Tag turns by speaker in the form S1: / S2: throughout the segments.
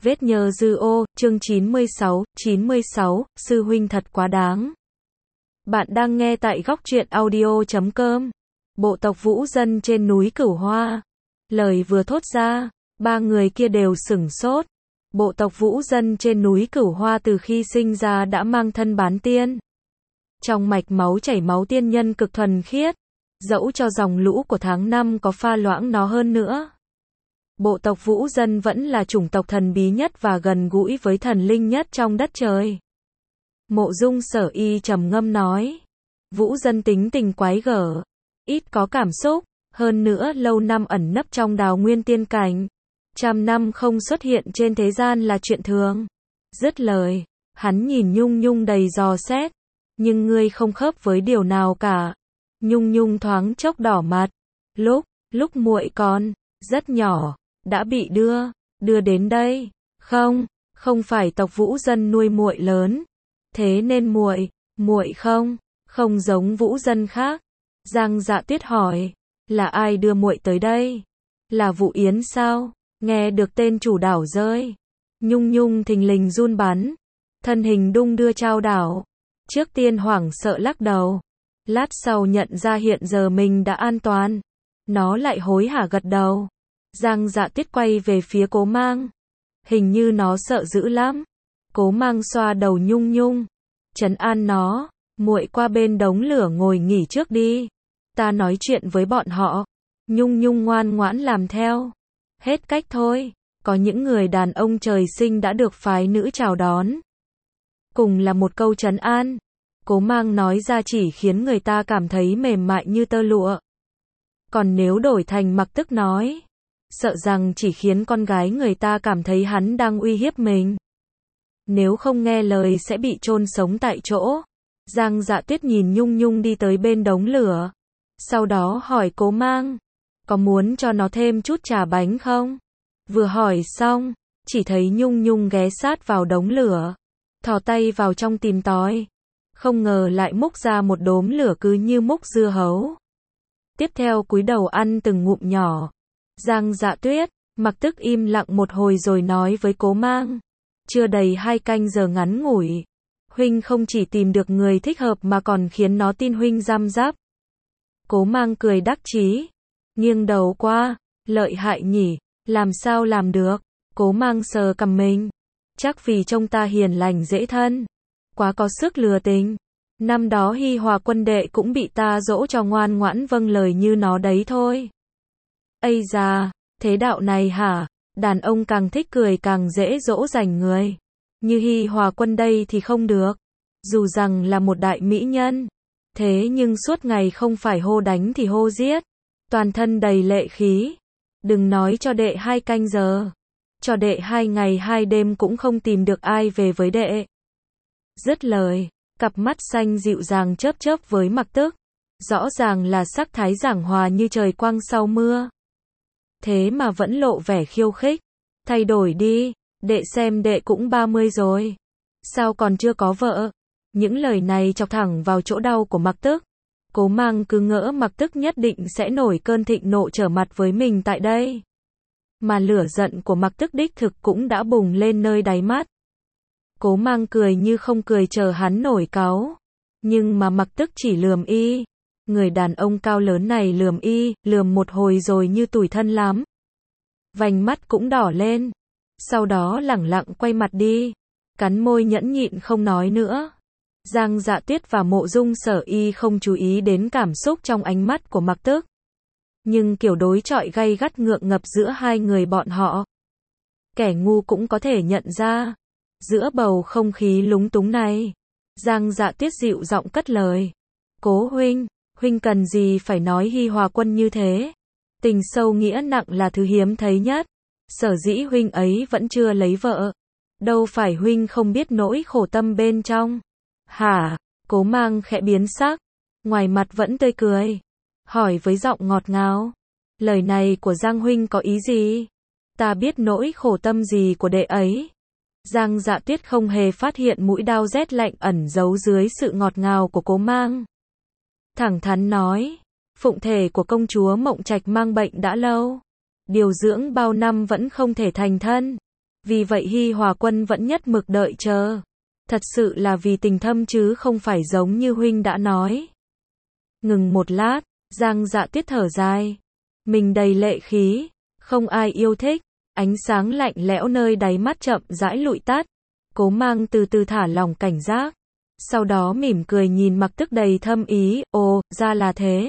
S1: Vết nhơ dư ô, chương 96, sư huynh thật quá đáng. Bạn đang nghe tại góc truyện audio.com. Bộ tộc Vũ Dân trên núi Cửu Hoa. Lời vừa thốt ra, ba người kia đều sửng sốt. Bộ tộc Vũ Dân trên núi Cửu Hoa từ khi sinh ra đã mang thân bán tiên. Trong mạch máu chảy máu tiên nhân cực thuần khiết. Dẫu cho dòng lũ của tháng 5 có pha loãng nó hơn nữa. Bộ tộc Vũ Dân vẫn là chủng tộc thần bí nhất và gần gũi với thần linh nhất trong đất trời. Mộ Dung Sở Y trầm ngâm nói. Vũ Dân tính tình quái gở, ít có cảm xúc, hơn nữa lâu năm ẩn nấp trong đào nguyên tiên cảnh. 100 năm không xuất hiện trên thế gian là chuyện thường. Dứt lời, hắn nhìn Nhung Nhung đầy dò xét. Nhưng ngươi không khớp với điều nào cả. Nhung Nhung thoáng chốc đỏ mặt. Lúc muội còn rất nhỏ, đã bị đưa đến đây. Không phải tộc Vũ Dân nuôi muội lớn. Thế nên muội không giống Vũ Dân khác. Giang Dạ Tuyết hỏi, là ai đưa muội tới đây? Là Vũ Yến sao? Nghe được tên chủ đảo rơi. Nhung Nhung thình lình run bắn. Thân hình đung đưa trao đảo. Trước tiên hoảng sợ lắc đầu. Lát sau nhận ra hiện giờ mình đã an toàn. Nó lại hối hả gật đầu. Giang Dạ Tuyết quay về phía Cố Mang. Hình như nó sợ dữ lắm. Cố Mang xoa đầu Nhung Nhung. Trấn an nó. Muội qua bên đống lửa ngồi nghỉ trước đi. Ta nói chuyện với bọn họ. Nhung Nhung ngoan ngoãn làm theo. Hết cách thôi. Có những người đàn ông trời sinh đã được phái nữ chào đón. Cùng là một câu trấn an. Cố Mang nói ra chỉ khiến người ta cảm thấy mềm mại như tơ lụa. Còn nếu đổi thành Mặc Tức nói, sợ rằng chỉ khiến con gái người ta cảm thấy hắn đang uy hiếp mình. Nếu không nghe lời sẽ bị chôn sống tại chỗ. Giang Dạ Tuyết nhìn Nhung Nhung đi tới bên đống lửa. Sau đó hỏi Cố Mang, có muốn cho nó thêm chút trà bánh không? Vừa hỏi xong, chỉ thấy Nhung Nhung ghé sát vào đống lửa, thò tay vào trong tìm tòi. Không ngờ lại múc ra một đốm lửa cứ như múc dưa hấu. Tiếp theo cúi đầu ăn từng ngụm nhỏ. Giang Dạ Tuyết, Mặc Tức im lặng một hồi rồi nói với Cố Mang. Chưa đầy 2 canh giờ ngắn ngủi. Huynh không chỉ tìm được người thích hợp mà còn khiến nó tin huynh giam giáp. Cố Mang cười đắc chí. Nghiêng đầu qua. Lợi hại nhỉ. Làm sao làm được. Cố Mang sờ cằm mình. Chắc vì trông ta hiền lành dễ thân. Quá có sức lừa tình. Năm đó Hi Hòa quân đệ cũng bị ta dỗ cho ngoan ngoãn vâng lời như nó đấy thôi. Ây da, thế đạo này hả? Đàn ông càng thích cười càng dễ dỗ dành người. Như Hi Hòa quân đây thì không được. Dù rằng là một đại mỹ nhân. Thế nhưng suốt ngày không phải hô đánh thì hô giết. Toàn thân đầy lệ khí. Đừng nói cho đệ 2 canh giờ. Cho đệ 2 ngày 2 đêm cũng không tìm được ai về với đệ. Dứt lời, cặp mắt xanh dịu dàng chớp chớp với Mặc Tức. Rõ ràng là sắc thái giảng hòa như trời quang sau mưa. Thế mà vẫn lộ vẻ khiêu khích. Thay đổi đi, đệ xem đệ cũng 30 rồi. Sao còn chưa có vợ? Những lời này chọc thẳng vào chỗ đau của Mặc Tức. Cố Mang cứ ngỡ Mặc Tức nhất định sẽ nổi cơn thịnh nộ trở mặt với mình tại đây. Mà lửa giận của Mặc Tức đích thực cũng đã bùng lên nơi đáy mắt. Cố Mang cười như không cười chờ hắn nổi cáu. Nhưng mà Mặc Tức chỉ lườm y. Người đàn ông cao lớn này lườm y, lườm một hồi rồi như tủi thân lắm. Vành mắt cũng đỏ lên. Sau đó lẳng lặng quay mặt đi. Cắn môi nhẫn nhịn không nói nữa. Giang Dạ Tuyết và Mộ Dung Sở Y không chú ý đến cảm xúc trong ánh mắt của Mặc Tức. Nhưng kiểu đối chọi gay gắt ngượng ngập giữa hai người bọn họ. Kẻ ngu cũng có thể nhận ra. Giữa bầu không khí lúng túng này, Giang Dạ Tuyết dịu giọng cất lời. Cố huynh cần gì phải nói Hi Hòa quân như thế? Tình sâu nghĩa nặng là thứ hiếm thấy nhất. Sở dĩ huynh ấy vẫn chưa lấy vợ. Đâu phải huynh không biết nỗi khổ tâm bên trong. Hả? Cố Mang khẽ biến sắc. Ngoài mặt vẫn tươi cười. Hỏi với giọng ngọt ngào. Lời này của Giang huynh có ý gì? Ta biết nỗi khổ tâm gì của đệ ấy. Giang Dạ Tuyết không hề phát hiện mũi đao rét lạnh ẩn giấu dưới sự ngọt ngào của Cố Mang. Thẳng thắn nói, phụng thể của công chúa Mộng Trạch mang bệnh đã lâu. Điều dưỡng bao năm vẫn không thể thành thân. Vì vậy Hi Hòa Quân vẫn nhất mực đợi chờ. Thật sự là vì tình thâm chứ không phải giống như huynh đã nói. Ngừng một lát, Giang Dạ Tuyết thở dài. Mình đầy lệ khí, không ai yêu thích. Ánh sáng lạnh lẽo nơi đáy mắt chậm rãi lụi tắt. Cố Mang từ từ thả lỏng cảnh giác. Sau đó mỉm cười nhìn Mặc Tức đầy thâm ý, ồ, ra là thế.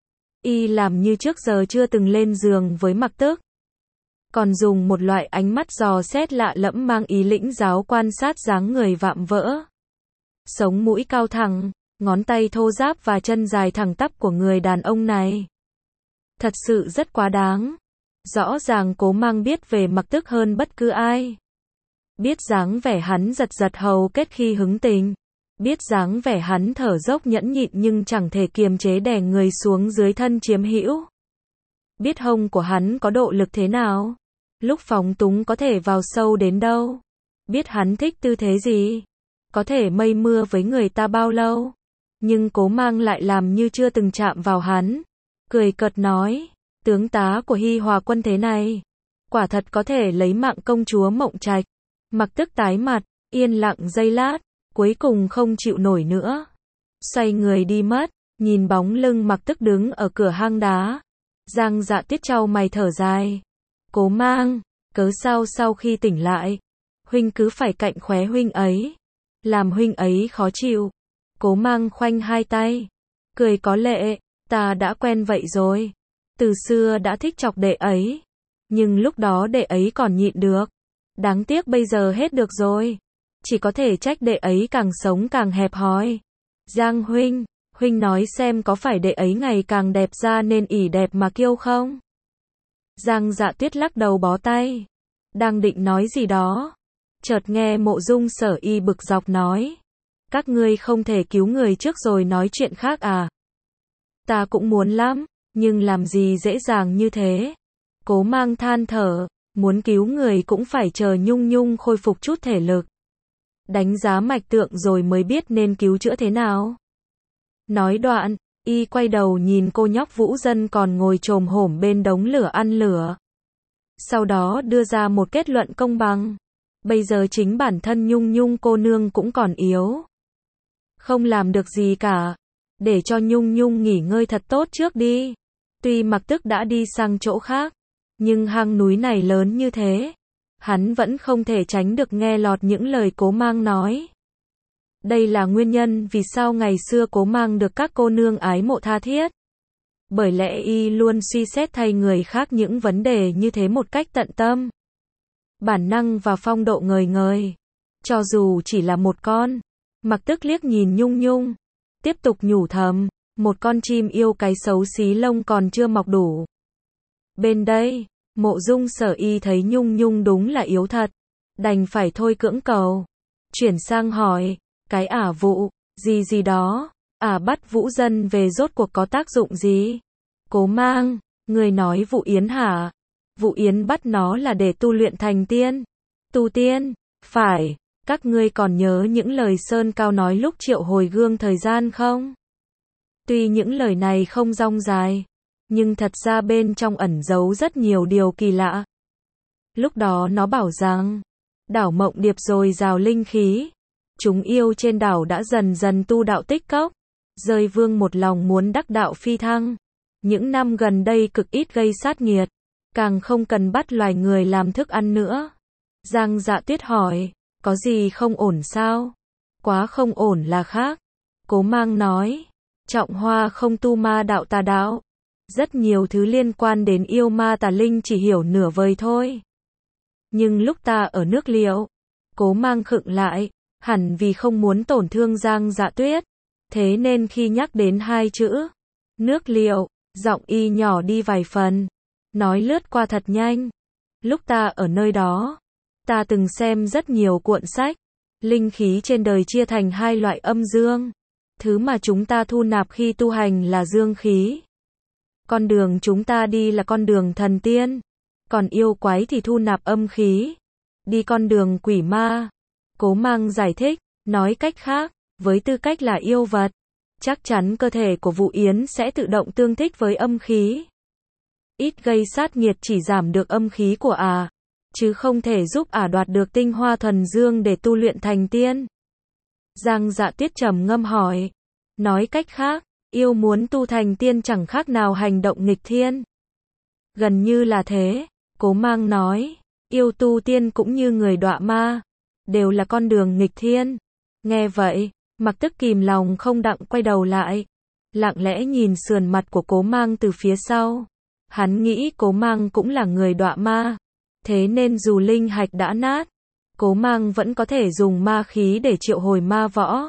S1: Y làm như trước giờ chưa từng lên giường với Mặc Tức. Còn dùng một loại ánh mắt dò xét lạ lẫm mang ý lĩnh giáo quan sát dáng người vạm vỡ. Sống mũi cao thẳng, ngón tay thô ráp và chân dài thẳng tắp của người đàn ông này. Thật sự rất quá đáng. Rõ ràng Cố Mang biết về Mặc Tức hơn bất cứ ai. Biết dáng vẻ hắn giật giật hầu kết khi hứng tình. Biết dáng vẻ hắn thở dốc nhẫn nhịn nhưng chẳng thể kiềm chế đè người xuống dưới thân chiếm hữu. Biết hông của hắn có độ lực thế nào. Lúc phóng túng có thể vào sâu đến đâu. Biết hắn thích tư thế gì. Có thể mây mưa với người ta bao lâu. Nhưng Cố Mang lại làm như chưa từng chạm vào hắn. Cười cợt nói, tướng tá của Hi Hòa Quân thế này. Quả thật có thể lấy mạng công chúa Mộng Trạch. Mặc Tức tái mặt, yên lặng giây lát, cuối cùng không chịu nổi nữa. Xoay người đi mất, nhìn bóng lưng Mặc Tức đứng ở cửa hang đá. Giang Dạ Tuyết chau mày thở dài. Cố Mang, cớ sao sau khi tỉnh lại, huynh cứ phải cạnh khóe huynh ấy, làm huynh ấy khó chịu. Cố Mang khoanh hai tay, cười có lệ, ta đã quen vậy rồi. Từ xưa đã thích chọc đệ ấy, nhưng lúc đó đệ ấy còn nhịn được. Đáng tiếc bây giờ hết được rồi. Chỉ có thể trách đệ ấy càng sống càng hẹp hòi. Giang huynh, huynh nói xem có phải đệ ấy ngày càng đẹp ra nên ỷ đẹp mà kiêu không? Giang Dạ Tuyết lắc đầu bó tay. Đang định nói gì đó. Chợt nghe Mộ Dung Sở Y bực dọc nói. Các ngươi không thể cứu người trước rồi nói chuyện khác à? Ta cũng muốn lắm, nhưng làm gì dễ dàng như thế. Cố Mang than thở, muốn cứu người cũng phải chờ Nhung Nhung khôi phục chút thể lực. Đánh giá mạch tượng rồi mới biết nên cứu chữa thế nào. Nói đoạn, y quay đầu nhìn cô nhóc Vũ Dân còn ngồi chồm hổm bên đống lửa ăn lửa. Sau đó đưa ra một kết luận công bằng. Bây giờ chính bản thân Nhung Nhung cô nương cũng còn yếu. Không làm được gì cả. Để cho Nhung Nhung nghỉ ngơi thật tốt trước đi. Tuy Mặc Tức đã đi sang chỗ khác, nhưng hang núi này lớn như thế. Hắn vẫn không thể tránh được nghe lọt những lời Cố Mang nói. Đây là nguyên nhân vì sao ngày xưa Cố Mang được các cô nương ái mộ tha thiết. Bởi lẽ y luôn suy xét thay người khác những vấn đề như thế một cách tận tâm. Bản năng và phong độ ngời ngời. Cho dù chỉ là một con. Mặc Tức liếc nhìn Nhung Nhung. Tiếp tục nhủ thầm. Một con chim yêu cái xấu xí lông còn chưa mọc đủ. Bên đây, Mộ Dung Sở Y thấy Nhung Nhung đúng là yếu thật. Đành phải thôi cưỡng cầu. Chuyển sang hỏi. Cái ả vụ, gì đó, ả bắt Vũ Dân về rốt cuộc có tác dụng gì? Cố Mang, người nói vụ yến hả? Vụ yến bắt nó là để tu luyện thành tiên. Tu tiên, phải, các ngươi còn nhớ những lời Sơn Cao nói lúc triệu hồi gương thời gian không? Tuy những lời này không dong dài, nhưng thật ra bên trong ẩn giấu rất nhiều điều kỳ lạ. Lúc đó nó bảo rằng, đảo Mộng Điệp dồi dào linh khí. Chúng yêu trên đảo đã dần dần tu đạo tích cốc. Rơi vương một lòng muốn đắc đạo phi thăng. Những năm gần đây cực ít gây sát nghiệt. Càng không cần bắt loài người làm thức ăn nữa. Giang Dạ Tuyết hỏi, có gì không ổn sao? Quá không ổn là khác. Cố Mang nói, Trọng Hoa không tu ma đạo tà đạo. Rất nhiều thứ liên quan đến yêu ma tà linh chỉ hiểu nửa vời thôi. Nhưng lúc ta ở nước Liệu, Cố Mang khựng lại. Hẳn vì không muốn tổn thương Giang Dạ Tuyết. Thế nên khi nhắc đến hai chữ nước Liệu, giọng y nhỏ đi vài phần. Nói lướt qua thật nhanh. Lúc ta ở nơi đó, ta từng xem rất nhiều cuộn sách. Linh khí trên đời chia thành hai loại âm dương. Thứ mà chúng ta thu nạp khi tu hành là dương khí. Con đường chúng ta đi là con đường thần tiên. Còn yêu quái thì thu nạp âm khí. Đi con đường quỷ ma. Cố Mang giải thích, nói cách khác, với tư cách là yêu vật, chắc chắn cơ thể của Vũ Yến sẽ tự động tương thích với âm khí. Ít gây sát nghiệt chỉ giảm được âm khí của chứ không thể giúp ả đoạt được tinh hoa thuần dương để tu luyện thành tiên. Giang Dạ Tuyết trầm ngâm hỏi. Nói cách khác, yêu muốn tu thành tiên chẳng khác nào hành động nghịch thiên. Gần như là thế, Cố Mang nói. Yêu tu tiên cũng như người đọa ma, đều là con đường nghịch thiên. Nghe vậy, Mặc Tức kìm lòng không đặng quay đầu lại, lặng lẽ nhìn sườn mặt của Cố Mang từ phía sau. Hắn nghĩ Cố Mang cũng là người đọa ma, thế nên dù linh hạch đã nát, Cố Mang vẫn có thể dùng ma khí để triệu hồi ma võ.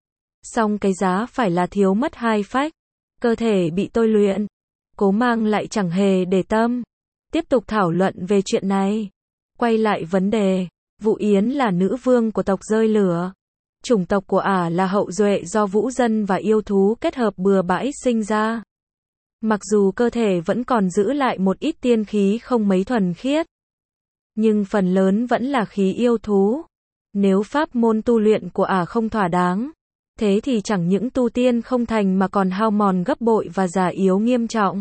S1: Song cái giá phải là thiếu mất hai phách, cơ thể bị tôi luyện. Cố Mang lại chẳng hề để tâm, tiếp tục thảo luận về chuyện này. Quay lại vấn đề, Vũ Yến là nữ vương của tộc rơi lửa. Chủng tộc của ả là hậu duệ do vũ dân và yêu thú kết hợp bừa bãi sinh ra. Mặc dù cơ thể vẫn còn giữ lại một ít tiên khí không mấy thuần khiết, nhưng phần lớn vẫn là khí yêu thú. Nếu pháp môn tu luyện của ả không thỏa đáng, thế thì chẳng những tu tiên không thành mà còn hao mòn gấp bội và già yếu nghiêm trọng.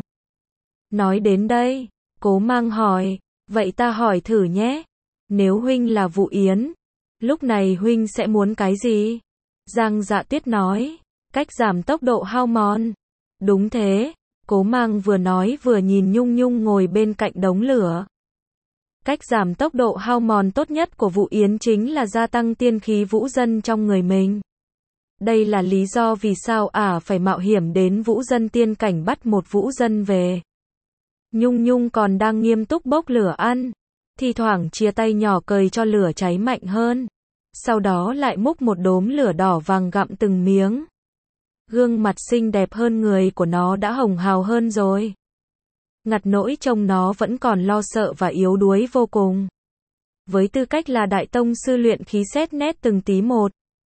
S1: Nói đến đây, Cố Mang hỏi, vậy ta hỏi thử nhé, nếu huynh là Vũ Yến, lúc này huynh sẽ muốn cái gì? Giang Dạ Tuyết nói, cách giảm tốc độ hao mòn. Đúng thế, Cố Mang vừa nói vừa nhìn Nhung Nhung ngồi bên cạnh đống lửa. Cách giảm tốc độ hao mòn tốt nhất của Vũ Yến chính là gia tăng tiên khí vũ dân trong người mình. Đây là lý do vì sao ả phải mạo hiểm đến vũ dân tiên cảnh bắt một vũ dân về. Nhung Nhung còn đang nghiêm túc bốc lửa ăn, thi thoảng chia tay nhỏ cời cho lửa cháy mạnh hơn, sau đó lại múc một đốm lửa đỏ vàng gặm từng miếng. Gương mặt xinh đẹp hơn người của nó đã hồng hào hơn rồi. Ngặt nỗi trông nó vẫn còn lo sợ và yếu đuối vô cùng. Với tư cách là đại tông sư luyện khí xét nét từng tí một,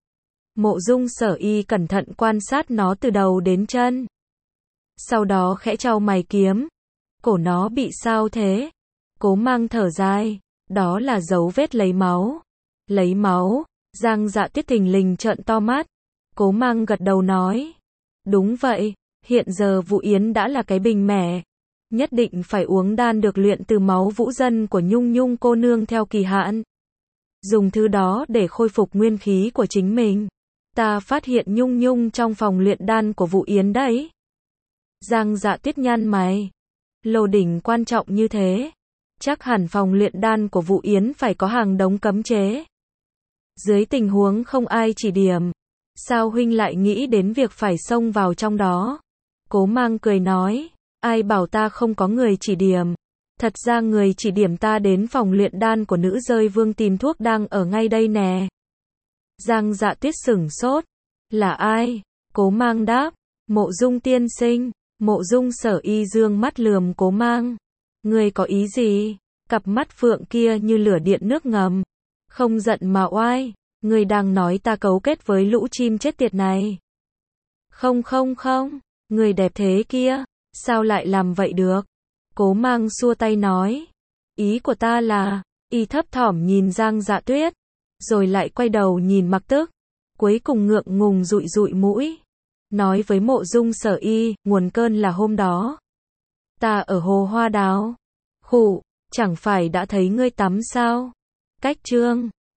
S1: Mộ Dung Sở Y cẩn thận quan sát nó từ đầu đến chân. Sau đó khẽ chau mày kiếm. Cổ nó bị sao thế? Cố Mang thở dài. Đó là dấu vết lấy máu. Lấy máu? Giang Dạ Tuyết thình lình trợn to mắt. Cố Mang gật đầu nói. Đúng vậy, hiện giờ Vũ Yến đã là cái bình mẻ. Nhất định phải uống đan được luyện từ máu vũ dân của Nhung Nhung cô nương theo kỳ hạn. Dùng thứ đó để khôi phục nguyên khí của chính mình. Ta phát hiện Nhung Nhung trong phòng luyện đan của Vũ Yến đấy. Giang Dạ Tuyết nhăn mày. Lô đỉnh quan trọng như thế, chắc hẳn phòng luyện đan của Vũ Yến phải có hàng đống cấm chế. Dưới tình huống không ai chỉ điểm, sao huynh lại nghĩ đến việc phải xông vào trong đó? Cố Mang cười nói, ai bảo ta không có người chỉ điểm. Thật ra người chỉ điểm ta đến phòng luyện đan của nữ rơi vương tìm thuốc đang ở ngay đây nè. Giang Dạ Tuyết sửng sốt. Là ai? Cố Mang đáp, Mộ Dung tiên sinh. Mộ Dung Sở Y dương mắt lườm Cố Mang. Ngươi có ý gì? Cặp mắt phượng kia như lửa điện nước ngầm. Không giận mà oai. Ngươi đang nói ta cấu kết với lũ chim chết tiệt này. Không, người đẹp thế kia, sao lại làm vậy được? Cố Mang xua tay nói. Ý của ta là, y thấp thỏm nhìn Giang Dạ Tuyết, rồi lại quay đầu nhìn Mặc Tức, cuối cùng ngượng ngùng dụi dụi mũi. Nói với Mộ Dung Sở Y, nguồn cơn là hôm đó. Ta ở hồ hoa đào. Khụ, chẳng phải đã thấy ngươi tắm sao? Cách chương